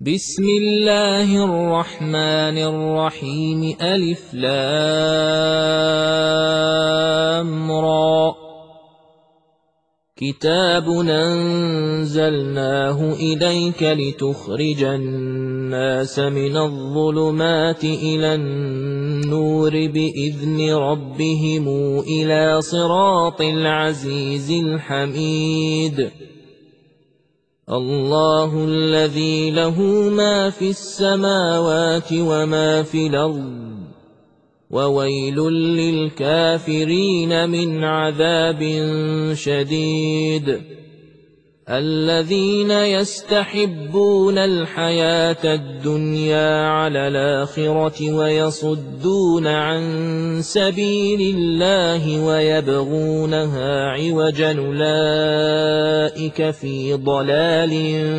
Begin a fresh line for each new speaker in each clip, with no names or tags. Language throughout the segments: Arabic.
بسم الله الرحمن الرحيم ألف لام را كتاب أنزلناه إليك لتخرج الناس من الظلمات إلى النور بإذن ربهم إلى صراط العزيز الحميد الله الذي له ما في السماوات وما في الأرض وويل للكافرين من عذاب شديد الذين يستحبون الحياة الدنيا على الآخرة ويصدون عن سبيل الله ويبغونها عوجا أولئك في ضلال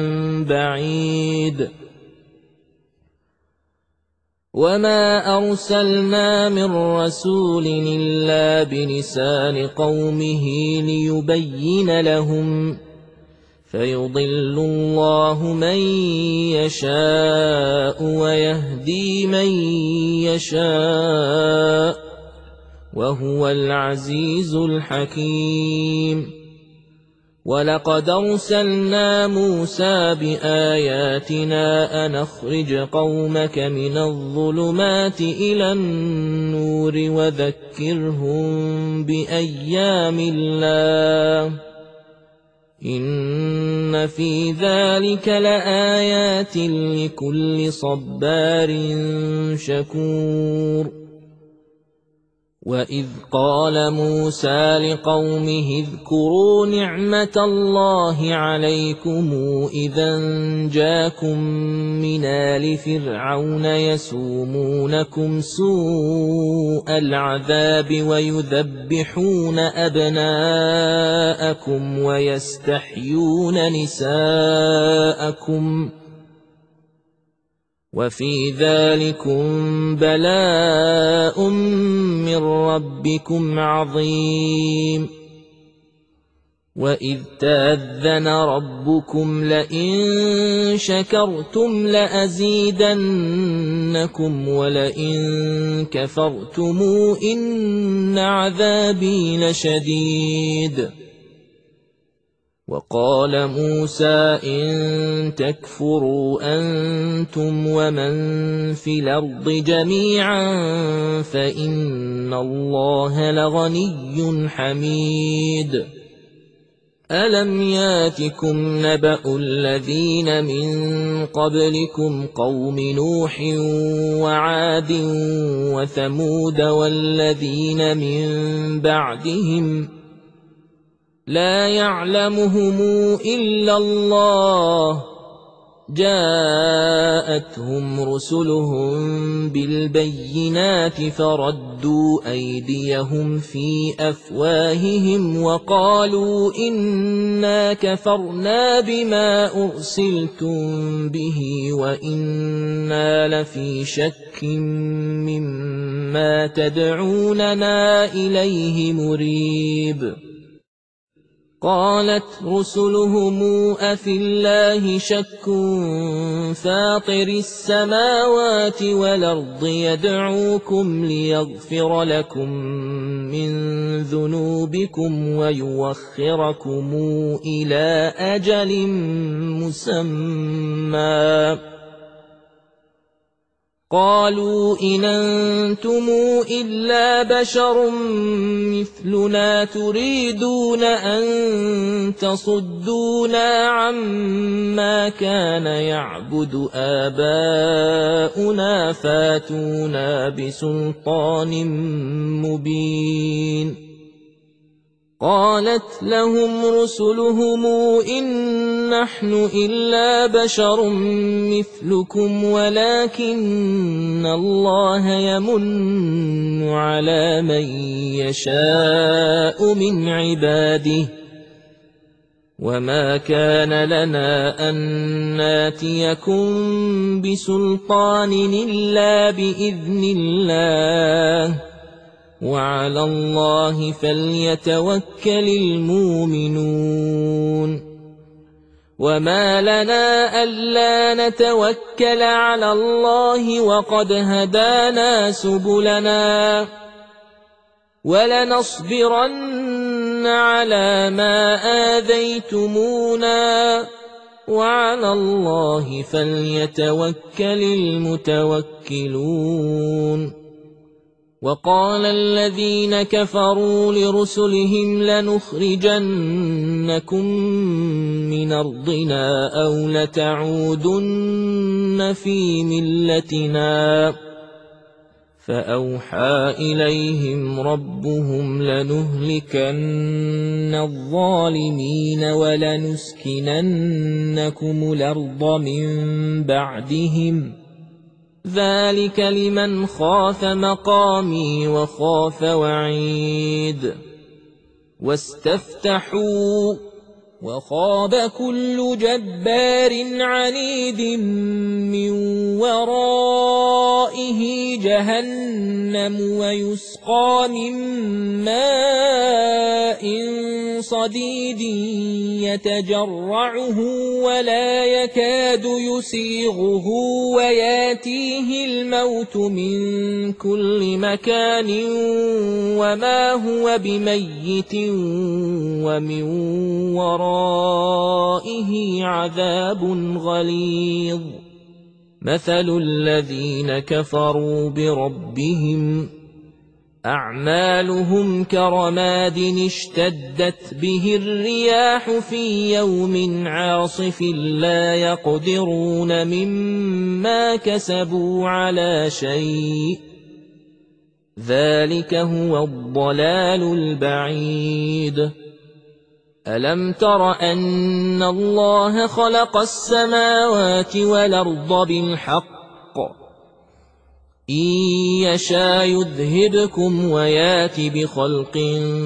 بعيد وما أرسلنا من رسول إلا بلسان قومه ليبين لهم فيضل الله من يشاء ويهدي من يشاء وهو العزيز الحكيم ولقد أرسلنا موسى بآياتنا أن أخرج قومك من الظلمات إلى النور وذكرهم بأيام الله إن في ذلك لآيات لكل صبار شكور وإذ قال موسى لقومه اذكروا نعمة الله عليكم إذا جاكم من آل فرعون يسومونكم سوء العذاب ويذبحون أبناءكم ويستحيون نساءكم وفي ذلكم بلاء من ربكم عظيم وإذ تأذن ربكم لئن شكرتم لأزيدنكم ولئن كفرتم إن عذابي لشديد وقال موسى إن تكفروا أنتم ومن في الأرض جميعا فإن الله لغني حميد ألم ياتكم نبأ الذين من قبلكم قوم نوح وعاد وثمود والذين من بعدهم لا يعلمهم إلا الله جاءتهم رسلهم بالبينات فردوا أيديهم في أفواههم وقالوا إنا كفرنا بما أرسلتم به وإنا لفي شك مما تدعوننا إليه مريب قالت رسلهم أفي الله شك فاطر السماوات والأرض يدعوكم ليغفر لكم من ذنوبكم ويوخركم إلى أجل مسمى قالوا إن أنتم إلا بشر مثلنا تريدون أن تصدونا عما كان يعبد آباؤنا فاتونا بسلطان مبين قالت لهم رسلهم إن نحن إلا بشر مثلكم ولكن الله يمن على من يشاء من عباده وما كان لنا أن ناتيكم بسلطان إلا بإذن الله وعلى الله فليتوكل المؤمنون وما لنا ألا نتوكل على الله وقد هدانا سبلنا ولنصبرن على ما آذيتمونا وعلى الله فليتوكل المتوكلون وقال الذين كفروا لرسلهم لنخرجنكم من أرضنا أو لتعودن في ملتنا فأوحى إليهم ربهم لنهلكن الظالمين ولنسكننكم الأرض من بعدهم ذلك لمن خاف مقامي وخاف وعيد واستفتحوا وخاب كل جبار عنيد من ورائه جهنم ويسقى من ماء صديد يتجرعه ولا يكاد يسيغه وياتيه الموت من كل مكان وما هو بميت ومن ورائه عذاب غليظ مثل الذين كفروا بربهم أعمالهم كرماد اشتدت به الرياح في يوم عاصف لا يقدرون مما كسبوا على شيء ذلك هو الضلال البعيد ألم تر أن الله خلق السماوات والأرض بالحق إن يشاء يذهبكم ويات بخلق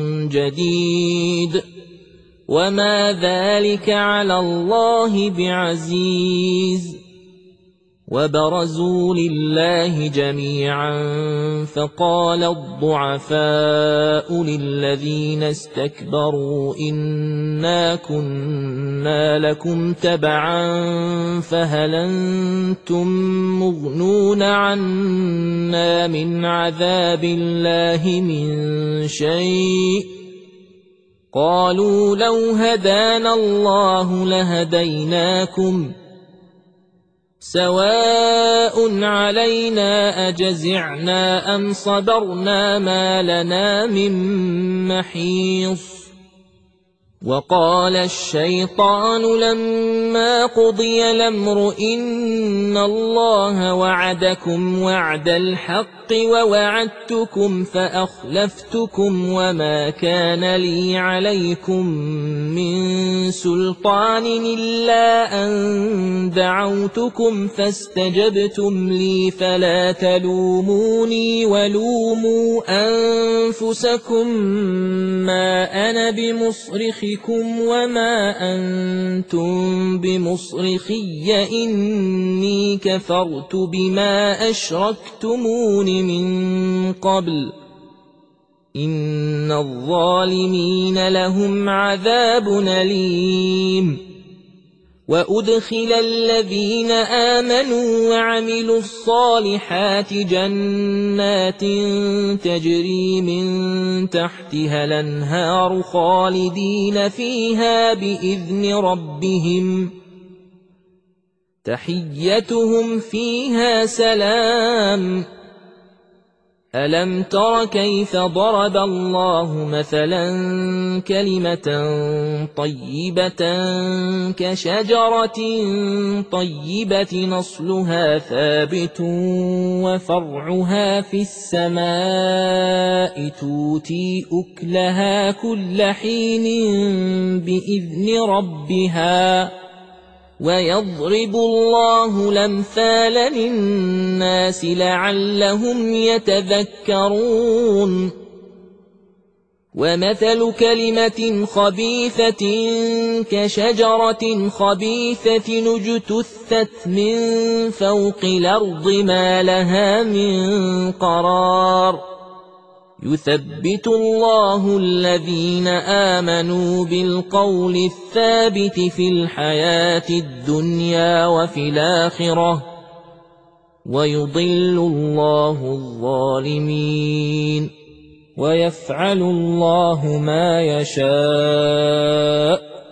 جديد وما ذلك على الله بعزيز وبرزوا لله جميعا فقال الضعفاء للذين استكبروا إنا كنا لكم تبعا فهل أنتم مغنون عنا من عذاب الله من شيء قالوا لو هدانا الله لهديناكم سواء علينا أجزعنا أم صبرنا ما لنا من محيص وقال الشيطان لما قضي الأمر إن الله وعدكم وعد الحق ووعدتكم فأخلفتكم وما كان لي عليكم من سلطان إلا أن دعوتكم فاستجبتم لي فلا تلوموني ولوموا أنفسكم ما أنا بمصرخكم وما أنتم بمصرخي إني كفرت بما أشركتمون من قبل إن الظالمين لهم عذاب أليم وأدخل الذين آمنوا وعملوا الصالحات جنات تجري من تحتها الأنهار خالدين فيها بإذن ربهم تحيتهم فيها سلام ألم تر كيف ضرب الله مثلا كلمة طيبة كشجرة طيبة نصلها ثابت وفرعها في السماء تؤتي أكلها كل حين بإذن ربها ويضرب الله الأمثال للناس لعلهم يتذكرون ومثل كلمة خبيثة كشجرة خبيثة اجتثت من فوق الأرض ما لها من قرار يثبت الله الذين آمنوا بالقول الثابت في الحياة الدنيا وفي الآخرة ويضل الله الظالمين ويفعل الله ما يشاء.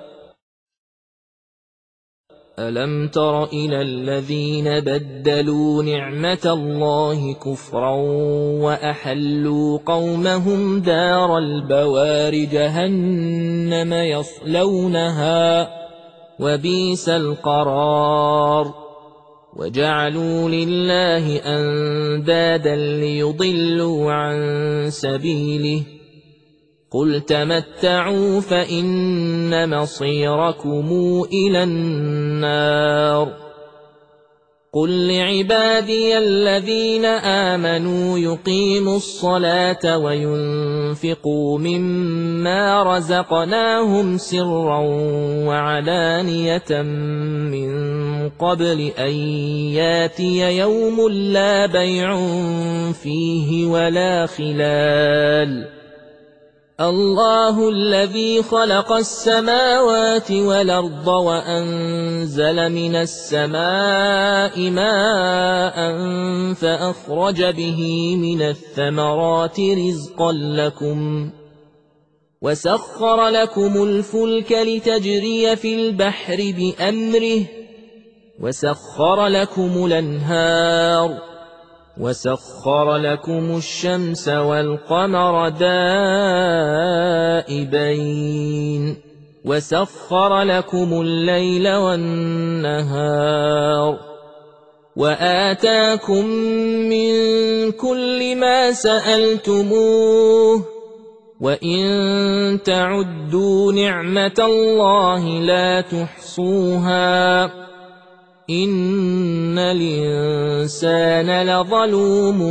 ألم تر إلى الذين بدلوا نعمة الله كفرا وأحلوا قومهم دار البوار جهنم يصلونها وبئس القرار وجعلوا لله أندادا ليضلوا عن سبيله قل تمتعوا فإن مصيركم إلى النار. قل لعبادي الذين آمنوا يقيموا الصلاة وينفقوا مما رزقناهم سرا وعلانية من قبل أن ياتي يوم لا بيع فيه ولا خلال. الله الذي خلق السماوات والأرض وأنزل من السماء ماء فأخرج به من الثمرات رزقا لكم وسخر لكم الفلك لتجري في البحر بأمره وسخر لكم الأنهار وسخر لكم الشمس والقمر دائبين وسخر لكم الليل والنهار وآتاكم من كل ما سألتموه وإن تعدوا نعمة الله لا تحصوها إن الإنسان لظلوم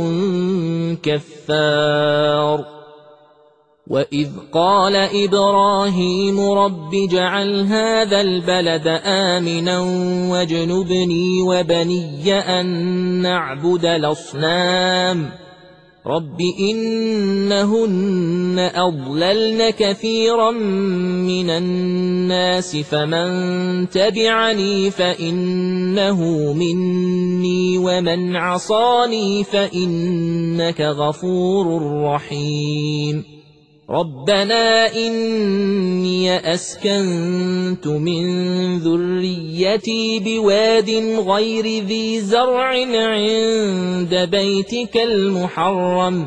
كفار. وإذ قال إبراهيم رب اجعل هذا البلد آمنا واجنبني وبني أن نعبد الأصنام رب إنهن أضللن كثيرا من الناس فمن تبعني فإنه مني ومن عصاني فإنك غفور رحيم. ربنا إني أسكنت من ذريتي بواد غير ذي زرع عند بيتك المحرم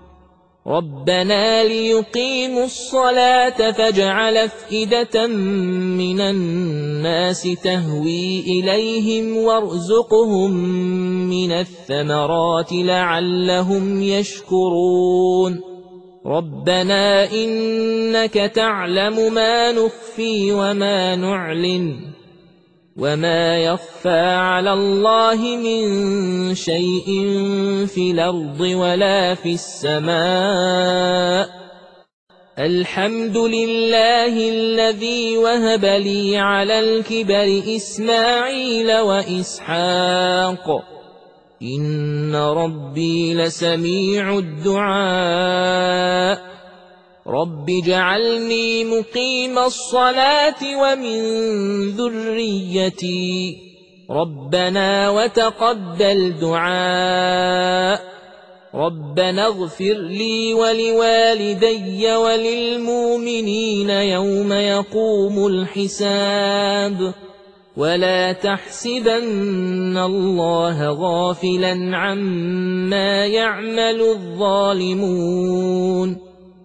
ربنا ليقيموا الصلاة فاجعل أفئدة من الناس تهوي إليهم وارزقهم من الثمرات لعلهم يشكرون. ربنا إنك تعلم ما نخفي وما نعلن وما يخفى على الله من شيء في الأرض ولا في السماء. الحمد لله الذي وهب لي على الكبر إسماعيل وإسحاق إن ربي لسميع الدعاء. رب اجعلني مقيم الصلاة ومن ذريتي ربنا وتقبل دعاء. ربنا اغفر لي ولوالدي وللمؤمنين يوم يقوم الحساب. ولا تحسبن الله غافلا عما يعمل الظالمون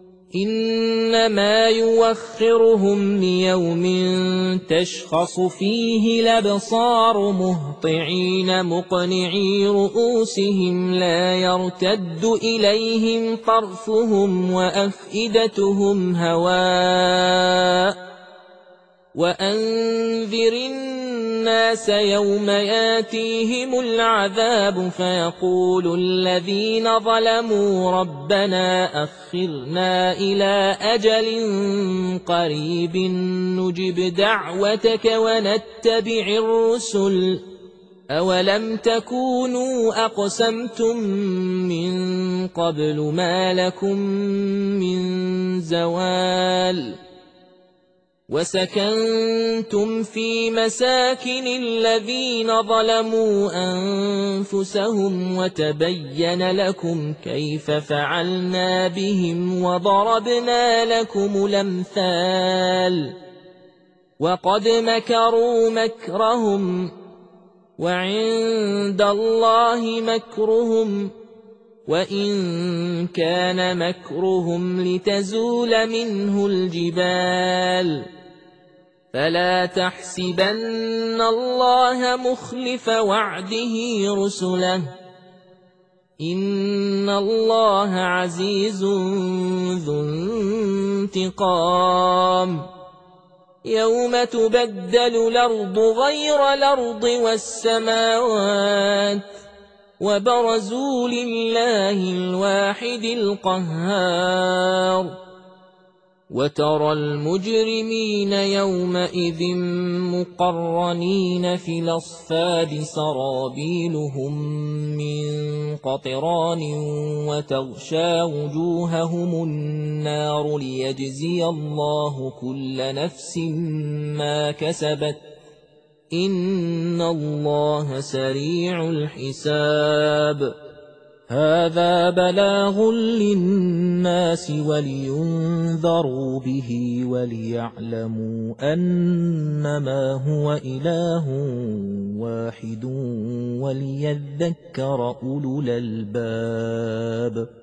إنما يوخرهم ليوم تشخص فيه الأبصار مهطعين مقنعي رؤوسهم لا يرتد إليهم طرفهم وأفئدتهم هواء. وأنذر الناس يوم ياتيهم العذاب فيقول الذين ظلموا ربنا أخرنا إلى أجل قريب نجب دعوتك ونتبع الرسل أَوَلَمْ تَكُونُوا أَقْسَمْتُم مِّن قَبْلُ مَا لَكُم مِّن زَوَالٍ وَسَكَنتُمْ فِي مَسَاكِنِ الَّذِينَ ظَلَمُوا أَنفُسَهُمْ وَتَبَيَّنَ لَكُمْ كَيْفَ فَعَلْنَا بِهِمْ وَضَرَبْنَا لَكُمُ الْأَمْثَالَ وَقَدْ مَكَرُوا مَكْرَهُمْ وَعِندَ اللَّهِ مَكْرُهُمْ وَإِن كَانَ مَكْرُهُمْ لِتَزُولَ مِنْهُ الْجِبَالُ فَلَا تَحْسَبَنَّ اللَّهَ مُخْلِفَ وَعْدِهِ رُسُلَهُ ۗ إِنَّ اللَّهَ عَزِيزٌ ذُو انتِقَامٍ يَوْمَ تُبَدَّلُ الْأَرْضُ غَيْرَ الْأَرْضِ وَالسَّمَاوَاتُ وَبَرَزُوا لِلَّهِ الْوَاحِدِ الْقَهَّارِ وَتَرَى الْمُجْرِمِينَ يَوْمَئِذٍ مُّقَرَّنِينَ فِي الْأَصْفَادِ سَرَابِيلُهُم مِّن قَطِرَانٍ وَتَغْشَىٰ وُجُوهَهُمُ النَّارُ لِيَجْزِيَ اللَّهُ كُلَّ نَفْسٍ مَّا كَسَبَتْ ۚ إِنَّ اللَّهَ سَرِيعُ الْحِسَابِ هَٰذَا بَلَاغٌ لِّلنَّاسِ وَلِيُنذَرُوا بِهِ وَلِيَعْلَمُوا أَنَّمَا هُوَ إِلَٰهٌ وَاحِدٌ وَلِيَذَّكَّرَ أُولُو الْأَلْبَابِ